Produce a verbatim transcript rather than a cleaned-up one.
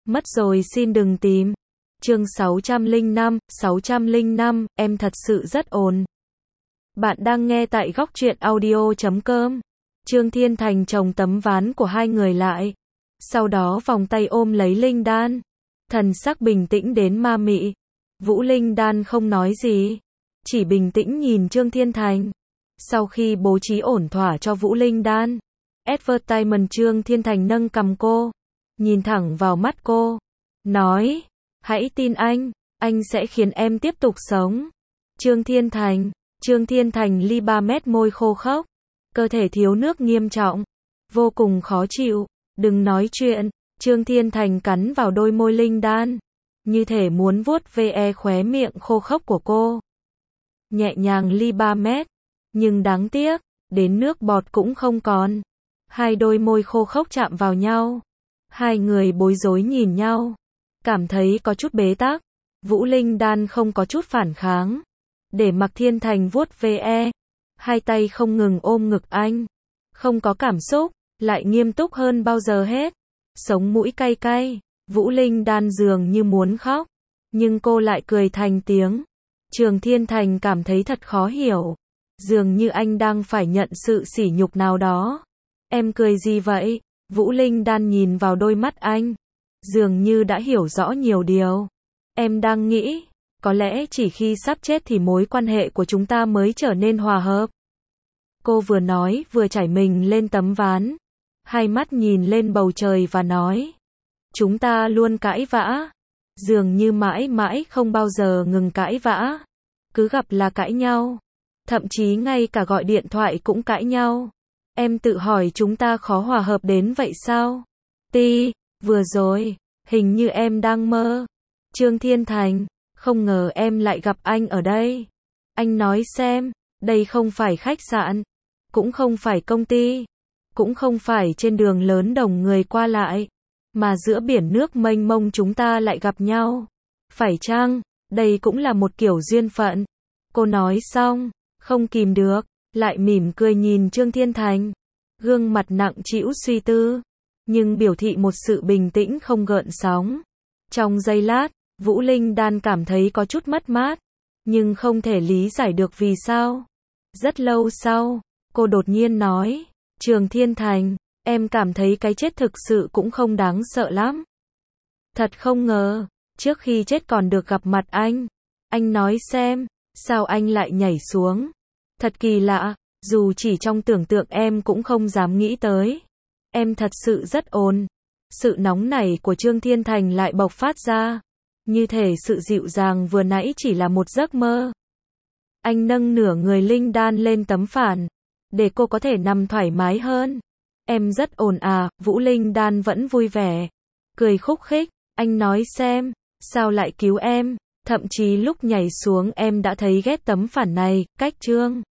Mất rồi xin đừng tìm. Chương sáu trăm lẻ năm, sáu trăm lẻ năm, em thật sự rất ồn. Bạn đang nghe tại góc truyện audio chấm com. Trương Thiên Thành chồng tấm ván của hai người lại. Sau đó vòng tay ôm lấy Linh Đan. Thần sắc bình tĩnh đến ma mị. Vũ Linh Đan không nói gì. Chỉ bình tĩnh nhìn Trương Thiên Thành. Sau khi bố trí ổn thỏa cho Vũ Linh Đan, Advertisement Trương Thiên Thành nâng cằm cô. Nhìn thẳng vào mắt cô. Nói, hãy tin anh, anh sẽ khiến em tiếp tục sống. Trương Thiên Thành, Trương Thiên Thành ly ba mét môi khô khốc. Cơ thể thiếu nước nghiêm trọng. Vô cùng khó chịu. Đừng nói chuyện. Trương Thiên Thành cắn vào đôi môi Linh Đan. Như thể muốn vuốt ve khóe miệng khô khốc của cô. Nhẹ nhàng ly ba mét. Nhưng đáng tiếc, đến nước bọt cũng không còn. Hai đôi môi khô khốc chạm vào nhau. Hai người bối rối nhìn nhau. Cảm thấy có chút bế tắc. Vũ Linh Đan không có chút phản kháng. Để mặc Thiên Thành vuốt ve. Hai tay không ngừng ôm ngực anh. Không có cảm xúc, lại nghiêm túc hơn bao giờ hết. Sống mũi cay cay. Vũ Linh Đan dường như muốn khóc. Nhưng cô lại cười thành tiếng. Trương Thiên Thành cảm thấy thật khó hiểu. Dường như anh đang phải nhận sự sỉ nhục nào đó. Em cười gì vậy? Vũ Linh Đan nhìn vào đôi mắt anh. Dường như đã hiểu rõ nhiều điều. Em đang nghĩ, có lẽ chỉ khi sắp chết thì mối quan hệ của chúng ta mới trở nên hòa hợp. Cô vừa nói vừa chảy mình lên tấm ván. Hai mắt nhìn lên bầu trời và nói. Chúng ta luôn cãi vã. Dường như mãi mãi không bao giờ ngừng cãi vã. Cứ gặp là cãi nhau. Thậm chí ngay cả gọi điện thoại cũng cãi nhau. Em tự hỏi chúng ta khó hòa hợp đến vậy sao? Ti, vừa rồi, hình như em đang mơ. Trương Thiên Thành, không ngờ em lại gặp anh ở đây. Anh nói xem, đây không phải khách sạn, cũng không phải công ty, cũng không phải trên đường lớn đông người qua lại, mà giữa biển nước mênh mông chúng ta lại gặp nhau. Phải chăng, đây cũng là một kiểu duyên phận? Cô nói xong, không kìm được, lại mỉm cười nhìn Trương Thiên Thành. Gương mặt nặng trĩu suy tư, nhưng biểu thị một sự bình tĩnh không gợn sóng. Trong giây lát, Vũ Linh Đan cảm thấy có chút mất mát, nhưng không thể lý giải được vì sao. Rất lâu sau, cô đột nhiên nói, Trương Thiên Thành, em cảm thấy cái chết thực sự cũng không đáng sợ lắm. Thật không ngờ, trước khi chết còn được gặp mặt anh. Anh nói xem, sao anh lại nhảy xuống? Thật kỳ lạ, dù chỉ trong tưởng tượng em cũng không dám nghĩ tới. Em thật sự rất ồn. Sự nóng nảy của Trương Thiên Thành lại bộc phát ra. Như thể sự dịu dàng vừa nãy chỉ là một giấc mơ. Anh nâng nửa người Linh Đan lên tấm phản. Để cô có thể nằm thoải mái hơn. Em rất ồn à, Vũ Linh Đan vẫn vui vẻ. Cười khúc khích, anh nói xem, sao lại cứu em? Thậm chí lúc nhảy xuống em đã thấy ghét tấm phản này, cách Trương